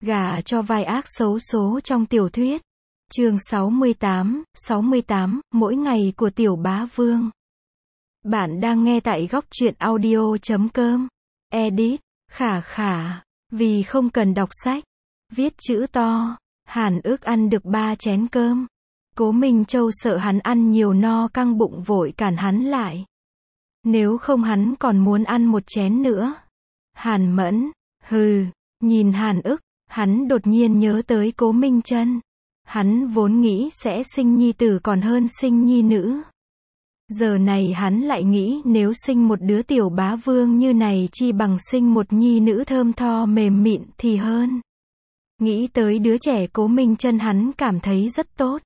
Gả cho vai ác xấu số trong tiểu thuyết. Chương 68, mỗi ngày của Tiểu Bá Vương. Bạn đang nghe tại góc truyện audio.com. Edit, khả, vì không cần đọc sách. Viết chữ to, Hàn Ước ăn được 3 chén cơm. Cố Minh Châu sợ hắn ăn nhiều no căng bụng vội cản hắn lại. Nếu không hắn còn muốn ăn một chén nữa. Hàn Mẫn, nhìn Hàn Ước, hắn đột nhiên nhớ tới Cố Minh Chân. Hắn vốn nghĩ sẽ sinh nhi tử còn hơn sinh nhi nữ. Giờ này hắn lại nghĩ nếu sinh một đứa Tiểu Bá Vương như này chi bằng sinh một nhi nữ thơm tho mềm mịn thì hơn. Nghĩ tới đứa trẻ Cố Minh Chân hắn cảm thấy rất tốt.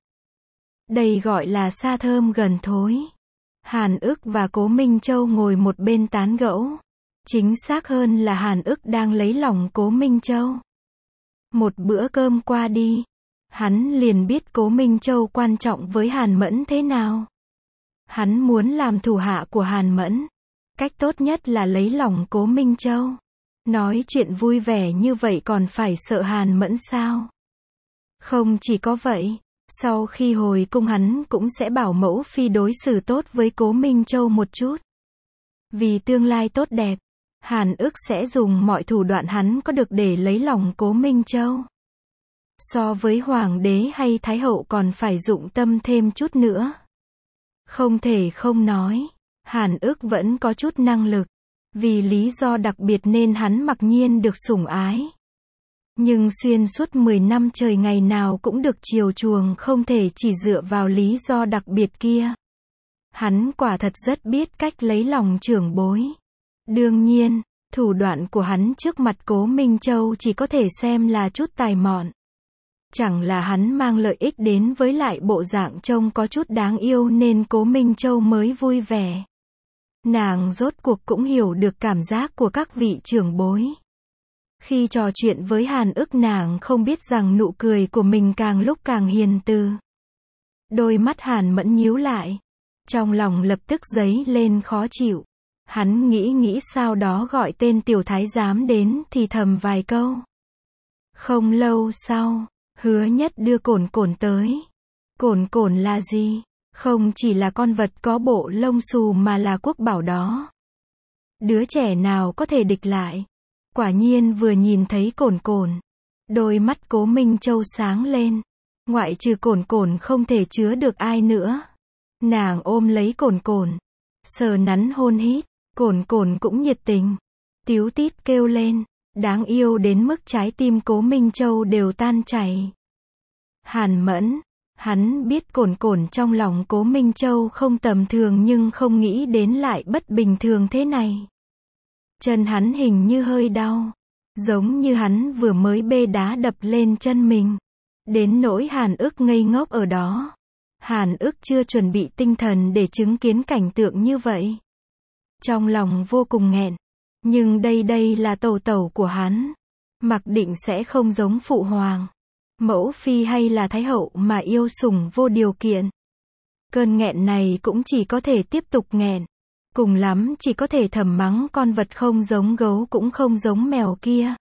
Đây gọi là xa thơm gần thối. Hàn Ước và Cố Minh Châu ngồi một bên tán gẫu. Chính xác hơn là Hàn Ước đang lấy lòng Cố Minh Châu. Một bữa cơm qua đi, hắn liền biết Cố Minh Châu quan trọng với Hàn Mẫn thế nào. Hắn muốn làm thủ hạ của Hàn Mẫn. Cách tốt nhất là lấy lòng Cố Minh Châu. Nói chuyện vui vẻ như vậy còn phải sợ Hàn Mẫn sao? Không chỉ có vậy, sau khi hồi cung hắn cũng sẽ bảo mẫu phi đối xử tốt với Cố Minh Châu một chút. Vì tương lai tốt đẹp, Hàn Ước sẽ dùng mọi thủ đoạn hắn có được để lấy lòng Cố Minh Châu. So với hoàng đế hay thái hậu còn phải dụng tâm thêm chút nữa. Không thể không nói, Hàn Ước vẫn có chút năng lực. Vì lý do đặc biệt nên hắn mặc nhiên được sủng ái. Nhưng xuyên suốt 10 năm trời ngày nào cũng được chiều chuộng không thể chỉ dựa vào lý do đặc biệt kia. Hắn quả thật rất biết cách lấy lòng trưởng bối. Đương nhiên, thủ đoạn của hắn trước mặt Cố Minh Châu chỉ có thể xem là chút tài mọn. Chẳng là hắn mang lợi ích đến với lại bộ dạng trông có chút đáng yêu nên Cố Minh Châu mới vui vẻ. Nàng rốt cuộc cũng hiểu được cảm giác của các vị trưởng bối. Khi trò chuyện với Hàn Ước nàng không biết rằng nụ cười của mình càng lúc càng hiền từ. Đôi mắt Hàn Mẫn nhíu lại. Trong lòng lập tức dấy lên khó chịu. Hắn nghĩ sau đó gọi tên tiểu thái giám đến thì thầm vài câu. Không lâu sau, Hứa Nhất đưa Cổn Cổn tới. Cổn Cổn là gì? Không chỉ là con vật có bộ lông xù mà là quốc bảo đó. Đứa trẻ nào có thể địch lại? Quả nhiên vừa nhìn thấy Cổn Cổn, đôi mắt Cố Minh Châu sáng lên. Ngoại trừ Cổn Cổn không thể chứa được ai nữa. Nàng ôm lấy Cổn Cổn, sờ nắn hôn hít. Cổn Cổn cũng nhiệt tình, tíu tít kêu lên, đáng yêu đến mức trái tim Cố Minh Châu đều tan chảy. Hàn Mẫn, hắn biết Cổn Cổn trong lòng Cố Minh Châu không tầm thường nhưng không nghĩ đến lại bất bình thường thế này. Chân hắn hình như hơi đau, giống như hắn vừa mới bê đá đập lên chân mình. Đến nỗi Hàn Ước ngây ngốc ở đó. Hàn Ước chưa chuẩn bị tinh thần để chứng kiến cảnh tượng như vậy. Trong lòng vô cùng nghẹn. Nhưng đây là tẩu tẩu của hắn. Mặc định sẽ không giống phụ hoàng, mẫu phi hay là thái hậu mà yêu sủng vô điều kiện. Cơn nghẹn này cũng chỉ có thể tiếp tục nghẹn. Cùng lắm chỉ có thể thầm mắng con vật không giống gấu cũng không giống mèo kia.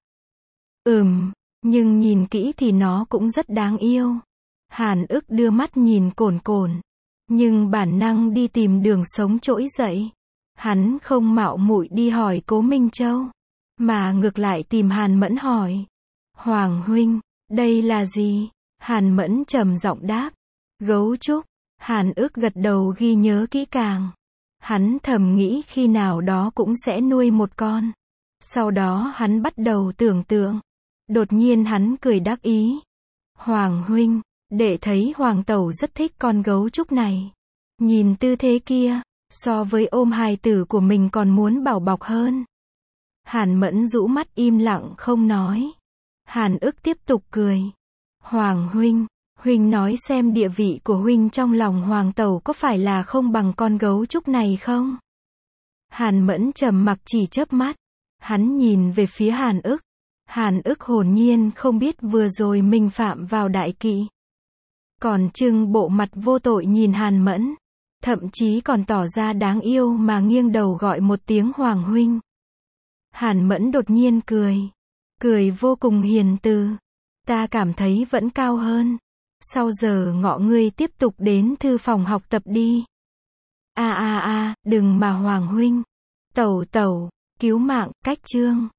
Nhưng nhìn kỹ thì nó cũng rất đáng yêu. Hàn Ước đưa mắt nhìn Cổn Cổn. Nhưng bản năng đi tìm đường sống trỗi dậy. Hắn không mạo muội đi hỏi Cố Minh Châu. Mà ngược lại tìm Hàn Mẫn hỏi. Hoàng huynh, đây là gì? Hàn Mẫn trầm giọng đáp. Gấu trúc. Hàn Ước gật đầu ghi nhớ kỹ càng. Hắn thầm nghĩ khi nào đó cũng sẽ nuôi một con. Sau đó hắn bắt đầu tưởng tượng. Đột nhiên hắn cười đắc ý. Hoàng huynh, đệ thấy hoàng tẩu rất thích con gấu trúc này. Nhìn tư thế kia, so với ôm hài tử của mình còn muốn bảo bọc hơn. Hàn Mẫn rũ mắt im lặng không nói. Hàn Ước tiếp tục cười. Hoàng huynh, huynh nói xem địa vị của huynh trong lòng hoàng tẩu có phải là không bằng con gấu trúc này không? Hàn Mẫn trầm mặc chỉ chớp mắt. Hắn nhìn về phía Hàn Ước. Hàn Ước hồn nhiên không biết vừa rồi mình phạm vào đại kỵ. Còn trưng bộ mặt vô tội nhìn Hàn Mẫn. Thậm chí còn tỏ ra đáng yêu mà nghiêng đầu gọi một tiếng Hoàng huynh. Hàn Mẫn đột nhiên cười. Cười vô cùng hiền từ. Ta cảm thấy vẫn cao hơn. Sau giờ ngọ ngươi tiếp tục đến thư phòng học tập đi. Đừng mà Hoàng huynh. Tẩu, cứu mạng, cách chương.